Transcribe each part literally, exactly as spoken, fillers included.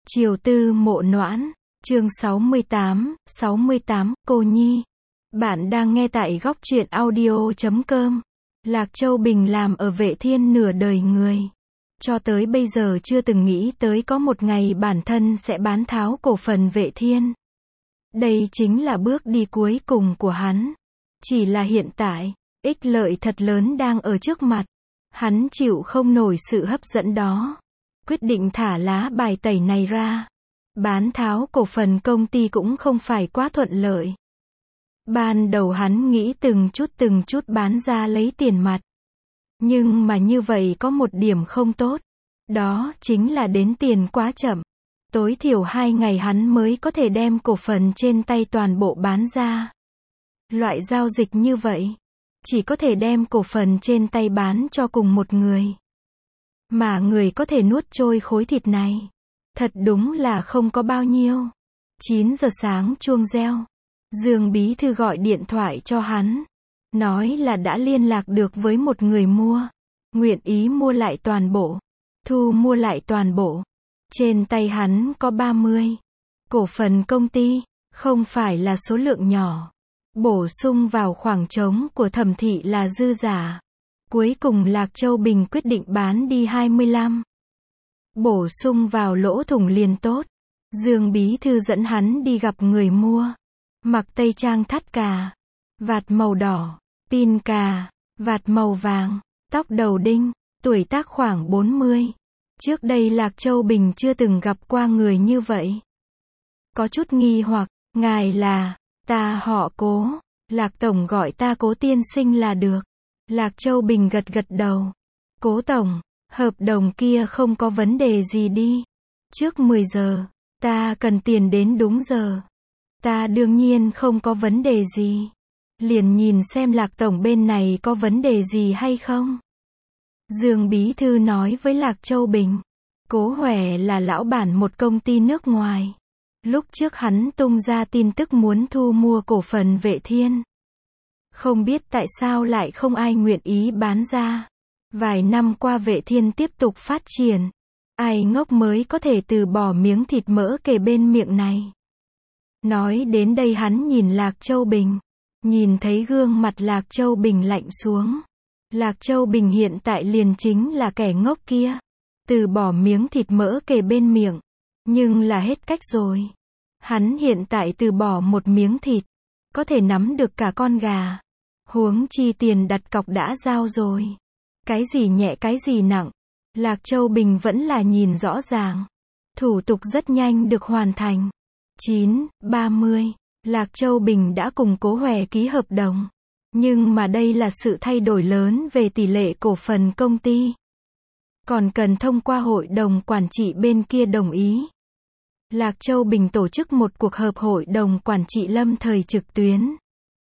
Triều Tư Mộ Noãn, chương sáu mươi tám, sáu mươi tám, Cô Nhi. Bạn đang nghe tại góc truyện audio chấm com. Lạc Châu Bình làm ở Vệ Thiên nửa đời người. Cho tới bây giờ chưa từng nghĩ tới có một ngày bản thân sẽ bán tháo cổ phần Vệ Thiên. Đây chính là bước đi cuối cùng của hắn. Chỉ là hiện tại, ích lợi thật lớn đang ở trước mặt. Hắn chịu không nổi sự hấp dẫn đó. Quyết định thả lá bài tẩy này ra. Bán tháo cổ phần công ty cũng không phải quá thuận lợi. Ban đầu hắn nghĩ từng chút từng chút bán ra lấy tiền mặt. Nhưng mà như vậy có một điểm không tốt. Đó chính là đến tiền quá chậm. Tối thiểu hai ngày hắn mới có thể đem cổ phần trên tay toàn bộ bán ra. Loại giao dịch như vậy, chỉ có thể đem cổ phần trên tay bán cho cùng một người. Mà người có thể nuốt trôi khối thịt này, thật đúng là không có bao nhiêu. chín giờ sáng chuông reo. Dương Bí Thư gọi điện thoại cho hắn. Nói là đã liên lạc được với một người mua. Nguyện ý mua lại toàn bộ. Thu mua lại toàn bộ. Trên tay hắn có ba mươi. Cổ phần công ty, không phải là số lượng nhỏ. Bổ sung vào khoảng trống của Thẩm Thị là dư giả. Cuối cùng Lạc Châu Bình quyết định bán đi hai mươi lăm. Bổ sung vào lỗ thủng liền tốt. Dương Bí Thư dẫn hắn đi gặp người mua. Mặc tây trang thắt cà, vạt màu đỏ, pin cà, vạt màu vàng, tóc đầu đinh, tuổi tác khoảng bốn mươi. Trước đây Lạc Châu Bình chưa từng gặp qua người như vậy. Có chút nghi hoặc, ngài là, ta họ Cố, Lạc Tổng gọi ta Cố tiên sinh là được. Lạc Châu Bình gật gật đầu. Cố Tổng, hợp đồng kia không có vấn đề gì đi. Trước mười giờ, ta cần tiền đến đúng giờ. Ta đương nhiên không có vấn đề gì. Liền nhìn xem Lạc Tổng bên này có vấn đề gì hay không. Dương Bí Thư nói với Lạc Châu Bình. Cố Huệ là lão bản một công ty nước ngoài. Lúc trước hắn tung ra tin tức muốn thu mua cổ phần Vệ Thiên. Không biết tại sao lại không ai nguyện ý bán ra. Vài năm qua Vệ Thiên tiếp tục phát triển. Ai ngốc mới có thể từ bỏ miếng thịt mỡ kề bên miệng này. Nói đến đây hắn nhìn Lạc Châu Bình. Nhìn thấy gương mặt Lạc Châu Bình lạnh xuống. Lạc Châu Bình hiện tại liền chính là kẻ ngốc kia. Từ bỏ miếng thịt mỡ kề bên miệng. Nhưng là hết cách rồi. Hắn hiện tại từ bỏ một miếng thịt. Có thể nắm được cả con gà. Huống chi tiền đặt cọc đã giao rồi. Cái gì nhẹ cái gì nặng. Lạc Châu Bình vẫn là nhìn rõ ràng. Thủ tục rất nhanh được hoàn thành. chín, ba mươi. Lạc Châu Bình đã cùng Cố Huệ ký hợp đồng. Nhưng mà đây là sự thay đổi lớn về tỷ lệ cổ phần công ty. Còn cần thông qua hội đồng quản trị bên kia đồng ý. Lạc Châu Bình tổ chức một cuộc họp hội đồng quản trị lâm thời trực tuyến.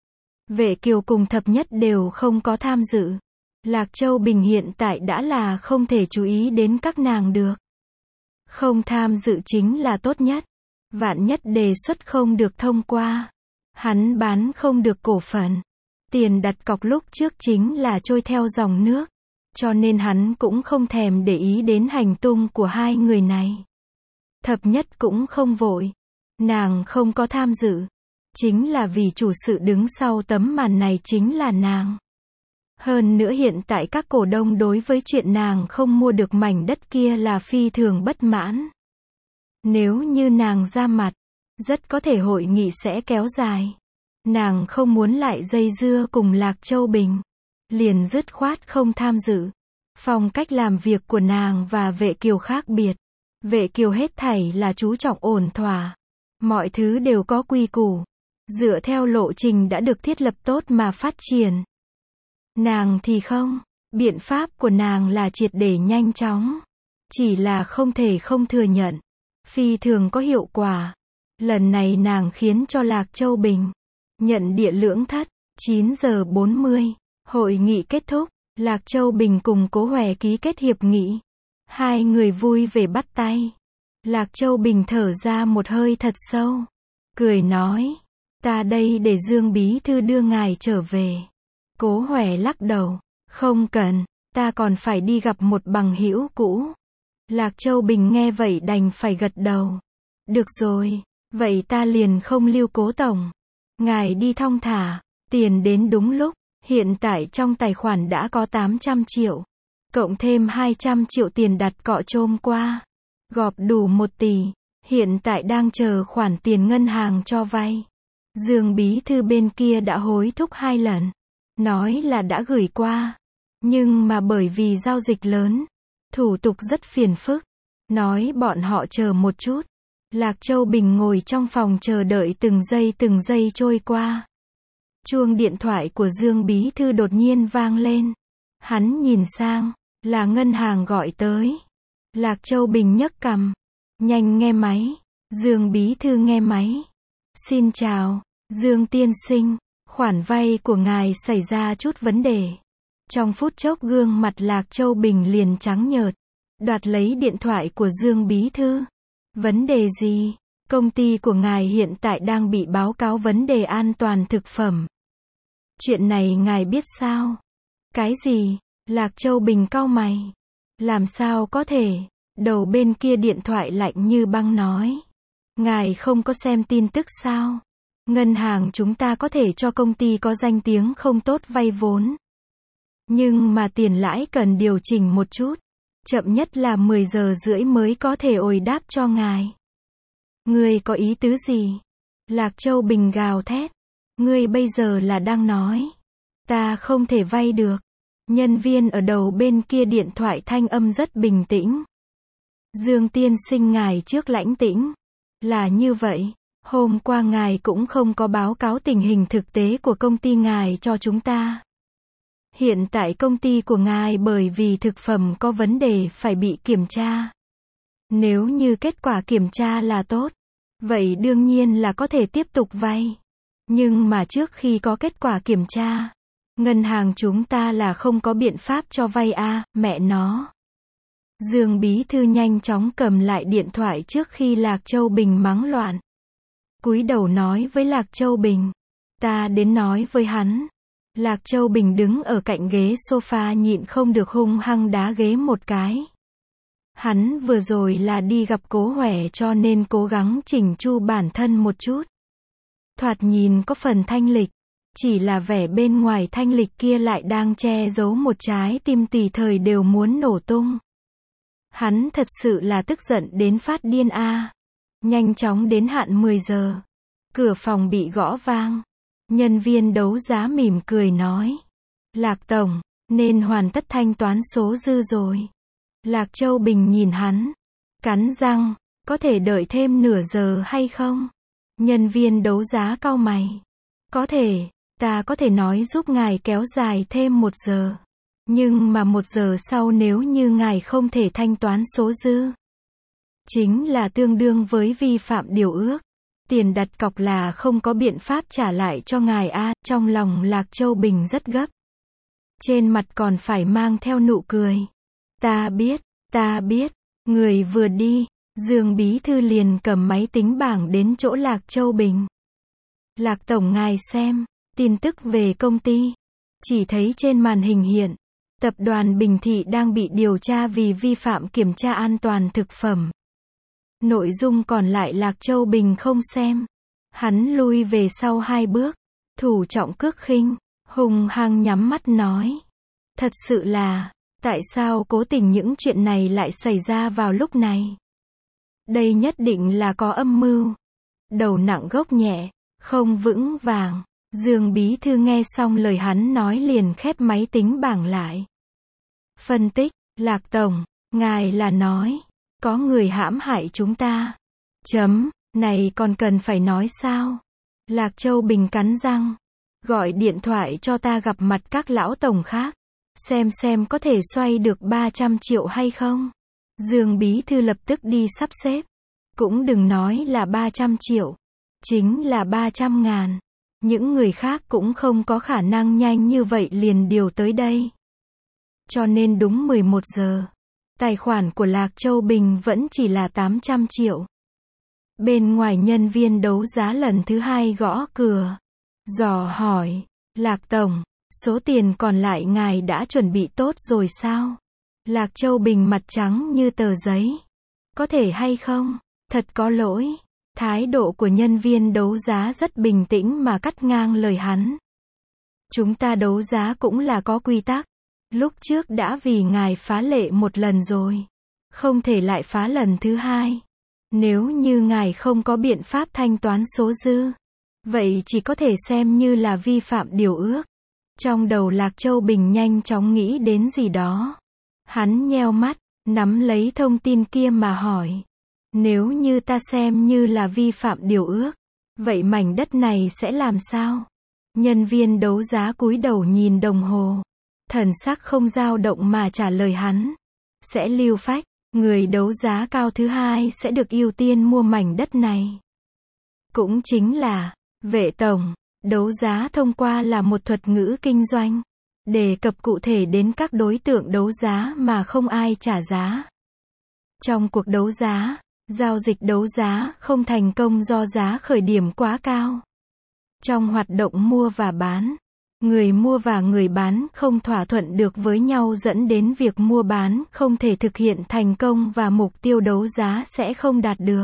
Vệ Kiều cùng Thập Nhất đều không có tham dự. Lạc Châu Bình hiện tại đã là không thể chú ý đến các nàng được. Không tham dự chính là tốt nhất. Vạn nhất đề xuất không được thông qua. Hắn bán không được cổ phần. Tiền đặt cọc lúc trước chính là trôi theo dòng nước. Cho nên hắn cũng không thèm để ý đến hành tung của hai người này. Thập Nhất cũng không vội. Nàng không có tham dự. Chính là vì chủ sự đứng sau tấm màn này chính là nàng. Hơn nữa hiện tại các cổ đông đối với chuyện nàng không mua được mảnh đất kia là phi thường bất mãn. Nếu như nàng ra mặt, rất có thể hội nghị sẽ kéo dài. Nàng không muốn lại dây dưa cùng Lạc Châu Bình. Liền dứt khoát không tham dự. Phong cách làm việc của nàng và Vệ Kiều khác biệt. Vệ Kiều hết thảy là chú trọng ổn thỏa. Mọi thứ đều có quy củ. Dựa theo lộ trình đã được thiết lập tốt mà phát triển. Nàng thì không. Biện pháp của nàng là triệt để nhanh chóng. Chỉ là không thể không thừa nhận. Phi thường có hiệu quả. Lần này nàng khiến cho Lạc Châu Bình nhận địa lưỡng thất. chín giờ bốn mươi. Hội nghị kết thúc. Lạc Châu Bình cùng Cố Huệ ký kết hiệp nghị. Hai người vui vẻ bắt tay. Lạc Châu Bình thở ra một hơi thật sâu. Cười nói. Ta đây để Dương Bí Thư đưa ngài trở về. Cố Huệ lắc đầu. Không cần. Ta còn phải đi gặp một bằng hữu cũ. Lạc Châu Bình nghe vậy đành phải gật đầu. Được rồi, vậy ta liền không lưu Cố tổng. Ngài đi thong thả, tiền đến đúng lúc, hiện tại trong tài khoản đã có tám trăm triệu. Cộng thêm hai trăm triệu tiền đặt cọ trôm qua. Gọp đủ một tỷ, hiện tại đang chờ khoản tiền ngân hàng cho vay. Dương bí thư bên kia đã hối thúc hai lần. Nói là đã gửi qua. Nhưng mà bởi vì giao dịch lớn, thủ tục rất phiền phức. Nói bọn họ chờ một chút. Lạc Châu Bình ngồi trong phòng chờ đợi từng giây từng giây trôi qua. Chuông điện thoại của Dương bí thư đột nhiên vang lên. Hắn nhìn sang, là ngân hàng gọi tới. Lạc Châu Bình nhấc cằm. Nhanh nghe máy. Dương bí thư nghe máy. Xin chào, Dương tiên sinh. Khoản vay của ngài xảy ra chút vấn đề. Trong phút chốc gương mặt Lạc Châu Bình liền trắng nhợt. Đoạt lấy điện thoại của Dương bí thư. Vấn đề gì? Công ty của ngài hiện tại đang bị báo cáo vấn đề an toàn thực phẩm. Chuyện này ngài biết sao? Cái gì? Lạc Châu Bình cau mày. Làm sao có thể? Đầu bên kia điện thoại lạnh như băng nói. Ngài không có xem tin tức sao? Ngân hàng chúng ta có thể cho công ty có danh tiếng không tốt vay vốn. Nhưng mà tiền lãi cần điều chỉnh một chút. Chậm nhất là mười giờ rưỡi mới có thể hồi đáp cho ngài. Ngươi có ý tứ gì? Lạc Châu Bình gào thét. Ngươi bây giờ là đang nói. Ta không thể vay được. Nhân viên ở đầu bên kia điện thoại thanh âm rất bình tĩnh. Dương tiên sinh ngài trước lãnh tĩnh. Là như vậy. Hôm qua ngài cũng không có báo cáo tình hình thực tế của công ty ngài cho chúng ta. Hiện tại công ty của ngài bởi vì thực phẩm có vấn đề phải bị kiểm tra. Nếu như kết quả kiểm tra là tốt, vậy đương nhiên là có thể tiếp tục vay. Nhưng mà trước khi có kết quả kiểm tra, ngân hàng chúng ta là không có biện pháp cho vay a, à, mẹ nó. Dương bí thư nhanh chóng cầm lại điện thoại trước khi Lạc Châu Bình mắng loạn. Cúi đầu nói với Lạc Châu Bình. Ta đến nói với hắn. Lạc Châu Bình đứng ở cạnh ghế sofa nhịn không được hung hăng đá ghế một cái. Hắn vừa rồi là đi gặp Cố Hoẻ cho nên cố gắng chỉnh chu bản thân một chút. Thoạt nhìn có phần thanh lịch, chỉ là vẻ bên ngoài thanh lịch kia lại đang che giấu một trái tim tùy thời đều muốn nổ tung. Hắn thật sự là tức giận đến phát điên a. À. Nhanh chóng đến hạn mười giờ. Cửa phòng bị gõ vang. Nhân viên đấu giá mỉm cười nói. Lạc tổng, nên hoàn tất thanh toán số dư rồi. Lạc Châu Bình nhìn hắn. Cắn răng, có thể đợi thêm nửa giờ hay không? Nhân viên đấu giá cau mày. Có thể, ta có thể nói giúp ngài kéo dài thêm một giờ. Nhưng mà một giờ sau nếu như ngài không thể thanh toán số dư, chính là tương đương với vi phạm điều ước. Tiền đặt cọc là không có biện pháp trả lại cho ngài a. À, trong lòng Lạc Châu Bình rất gấp. Trên mặt còn phải mang theo nụ cười. Ta biết, ta biết. Người vừa đi, Dương bí thư liền cầm máy tính bảng đến chỗ Lạc Châu Bình. Lạc tổng ngài xem, tin tức về công ty. Chỉ thấy trên màn hình hiện, tập đoàn Bình Thị đang bị điều tra vì vi phạm kiểm tra an toàn thực phẩm. Nội dung còn lại Lạc Châu Bình không xem. Hắn lui về sau hai bước, thủ trọng cước khinh, hùng hăng nhắm mắt nói. Thật sự là, tại sao cố tình những chuyện này lại xảy ra vào lúc này? Đây nhất định là có âm mưu. Đầu nặng gốc nhẹ, không vững vàng. Dương bí thư nghe xong lời hắn nói liền khép máy tính bảng lại. Phân tích, Lạc tổng, ngài là nói, có người hãm hại chúng ta. Chấm, này còn cần phải nói sao? Lạc Châu Bình cắn răng. Gọi điện thoại cho ta gặp mặt các lão tổng khác. Xem xem có thể xoay được ba trăm triệu hay không? Dương bí thư lập tức đi sắp xếp. Cũng đừng nói là ba trăm triệu. Chính là ba trăm ngàn. Những người khác cũng không có khả năng nhanh như vậy liền điều tới đây. Cho nên đúng mười một giờ. Tài khoản của Lạc Châu Bình vẫn chỉ là tám trăm triệu. Bên ngoài nhân viên đấu giá lần thứ hai gõ cửa. Dò hỏi. Lạc tổng, số tiền còn lại ngài đã chuẩn bị tốt rồi sao? Lạc Châu Bình mặt trắng như tờ giấy. Có thể hay không? Thật có lỗi. Thái độ của nhân viên đấu giá rất bình tĩnh mà cắt ngang lời hắn. Chúng ta đấu giá cũng là có quy tắc. Lúc trước đã vì ngài phá lệ một lần rồi. Không thể lại phá lần thứ hai. Nếu như ngài không có biện pháp thanh toán số dư, vậy chỉ có thể xem như là vi phạm điều ước. Trong đầu Lạc Châu Bình nhanh chóng nghĩ đến gì đó. Hắn nheo mắt, nắm lấy thông tin kia mà hỏi. Nếu như ta xem như là vi phạm điều ước, vậy mảnh đất này sẽ làm sao? Nhân viên đấu giá cúi đầu nhìn đồng hồ. Thần sắc không dao động mà trả lời hắn. Sẽ lưu phách, người đấu giá cao thứ hai sẽ được ưu tiên mua mảnh đất này. Cũng chính là, Vệ tổng, đấu giá thông qua là một thuật ngữ kinh doanh. Đề cập cụ thể đến các đối tượng đấu giá mà không ai trả giá. Trong cuộc đấu giá, giao dịch đấu giá không thành công do giá khởi điểm quá cao. Trong hoạt động mua và bán, người mua và người bán không thỏa thuận được với nhau dẫn đến việc mua bán không thể thực hiện thành công và mục tiêu đấu giá sẽ không đạt được.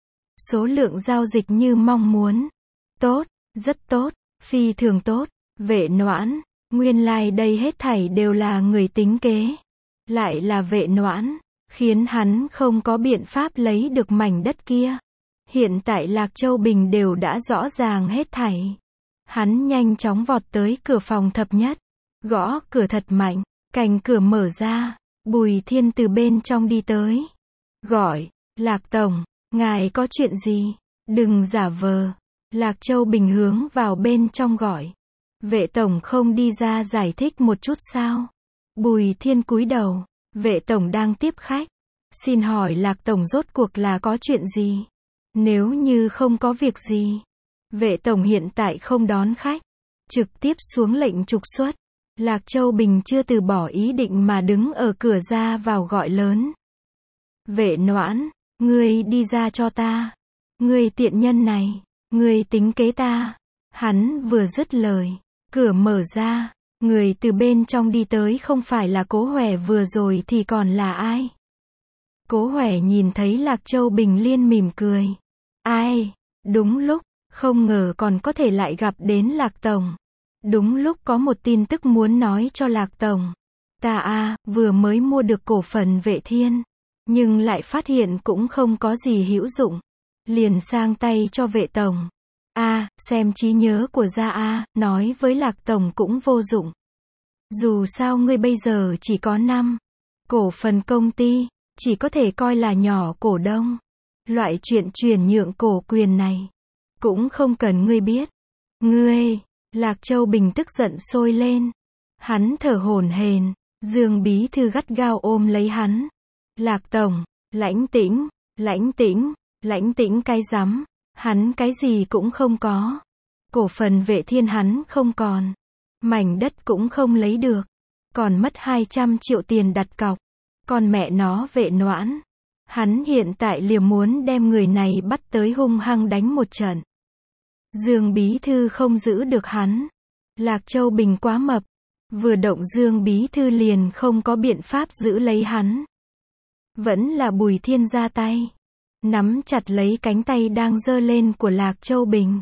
Số lượng giao dịch như mong muốn. Tốt, rất tốt, phi thường tốt. Vệ Noãn, nguyên lai like đây hết thảy đều là người tính kế. Lại là Vệ Noãn, khiến hắn không có biện pháp lấy được mảnh đất kia. Hiện tại Lạc Châu Bình đều đã rõ ràng hết thảy. Hắn nhanh chóng vọt tới cửa phòng thập nhất. Gõ cửa thật mạnh. Cành cửa mở ra. Bùi Thiên từ bên trong đi tới. Gọi, Lạc Tổng, ngài có chuyện gì? Đừng giả vờ. Lạc Châu Bình hướng vào bên trong gọi. Vệ Tổng không đi ra giải thích một chút sao? Bùi Thiên cúi đầu. Vệ Tổng đang tiếp khách. Xin hỏi Lạc Tổng rốt cuộc là có chuyện gì? Nếu như không có việc gì, Vệ Tổng hiện tại không đón khách. Trực tiếp xuống lệnh trục xuất. Lạc Châu Bình chưa từ bỏ ý định mà đứng ở cửa ra vào gọi lớn. Vệ Noãn, ngươi đi ra cho ta. Ngươi tiện nhân này, ngươi tính kế ta. Hắn vừa dứt lời, cửa mở ra, người từ bên trong đi tới không phải là Cố Hòe vừa rồi thì còn là ai? Cố Hòe nhìn thấy Lạc Châu Bình liên mỉm cười. Ai? Đúng lúc, không ngờ còn có thể lại gặp đến Lạc Tổng. Đúng lúc có một tin tức muốn nói cho Lạc Tổng. Ta a, à, vừa mới mua được cổ phần Vệ Thiên, nhưng lại phát hiện cũng không có gì hữu dụng. Liền sang tay cho Vệ Tổng. A, à, xem trí nhớ của gia a, nói với Lạc Tổng cũng vô dụng. Dù sao ngươi bây giờ chỉ có năm cổ phần công ty, chỉ có thể coi là nhỏ cổ đông. Loại chuyện chuyển nhượng cổ quyền này, cũng không cần ngươi biết. Ngươi, Lạc Châu Bình tức giận sôi lên. Hắn thở hổn hển, Dương bí thư gắt gao ôm lấy hắn. Lạc Tổng, lãnh tĩnh, lãnh tĩnh, lãnh tĩnh cái rắm, hắn cái gì cũng không có. Cổ phần Vệ Thiên hắn không còn. Mảnh đất cũng không lấy được. Còn mất hai trăm triệu tiền đặt cọc. Còn mẹ nó Vệ Noãn. Hắn hiện tại liều muốn đem người này bắt tới hung hăng đánh một trận. Dương bí thư không giữ được hắn. Lạc Châu Bình quá mập. Vừa động Dương bí thư liền không có biện pháp giữ lấy hắn. Vẫn là Bùi Thiên ra tay. Nắm chặt lấy cánh tay đang giơ lên của Lạc Châu Bình.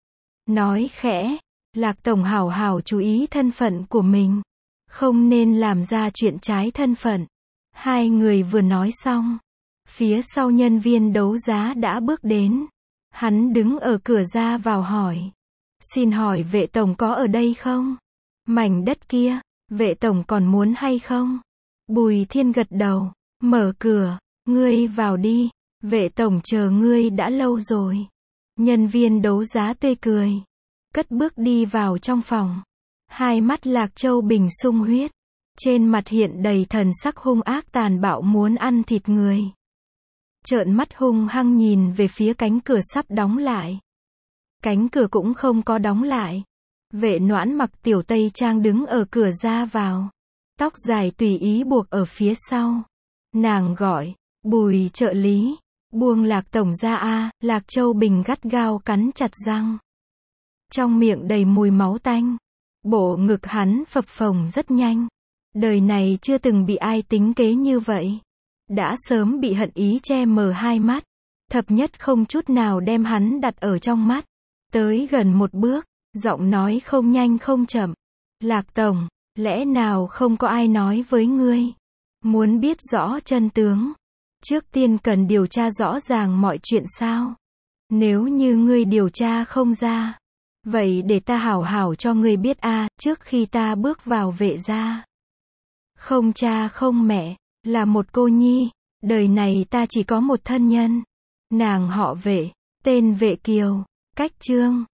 Nói khẽ, Lạc Tổng hảo hảo chú ý thân phận của mình. Không nên làm ra chuyện trái thân phận. Hai người vừa nói xong. Phía sau nhân viên đấu giá đã bước đến. Hắn đứng ở cửa ra vào hỏi. Xin hỏi Vệ Tổng có ở đây không? Mảnh đất kia, Vệ Tổng còn muốn hay không? Bùi Thiên gật đầu, mở cửa, ngươi vào đi, Vệ Tổng chờ ngươi đã lâu rồi. Nhân viên đấu giá tươi cười, cất bước đi vào trong phòng. Hai mắt Lạc Châu Bình sung huyết, trên mặt hiện đầy thần sắc hung ác tàn bạo muốn ăn thịt người. Trợn mắt hung hăng nhìn về phía cánh cửa sắp đóng lại. Cánh cửa cũng không có đóng lại. Vệ Noãn mặc tiểu tây trang đứng ở cửa ra vào. Tóc dài tùy ý buộc ở phía sau. Nàng gọi, Bùi trợ lý, buông Lạc Tổng ra a. Lạc Châu Bình gắt gao cắn chặt răng. Trong miệng đầy mùi máu tanh. Bộ ngực hắn phập phồng rất nhanh. Đời này chưa từng bị ai tính kế như vậy. Đã sớm bị hận ý che mờ hai mắt. Thập nhất không chút nào đem hắn đặt ở trong mắt. Tới gần một bước, giọng nói không nhanh không chậm. Lạc Tổng, lẽ nào không có ai nói với ngươi? Muốn biết rõ chân tướng, trước tiên cần điều tra rõ ràng mọi chuyện sao? Nếu như ngươi điều tra không ra, vậy để ta hảo hảo cho ngươi biết a, trước khi ta bước vào Vệ gia. Không cha không mẹ, là một cô nhi, đời này ta chỉ có một thân nhân. Nàng họ Vệ, tên Vệ Kiều, cách Trương.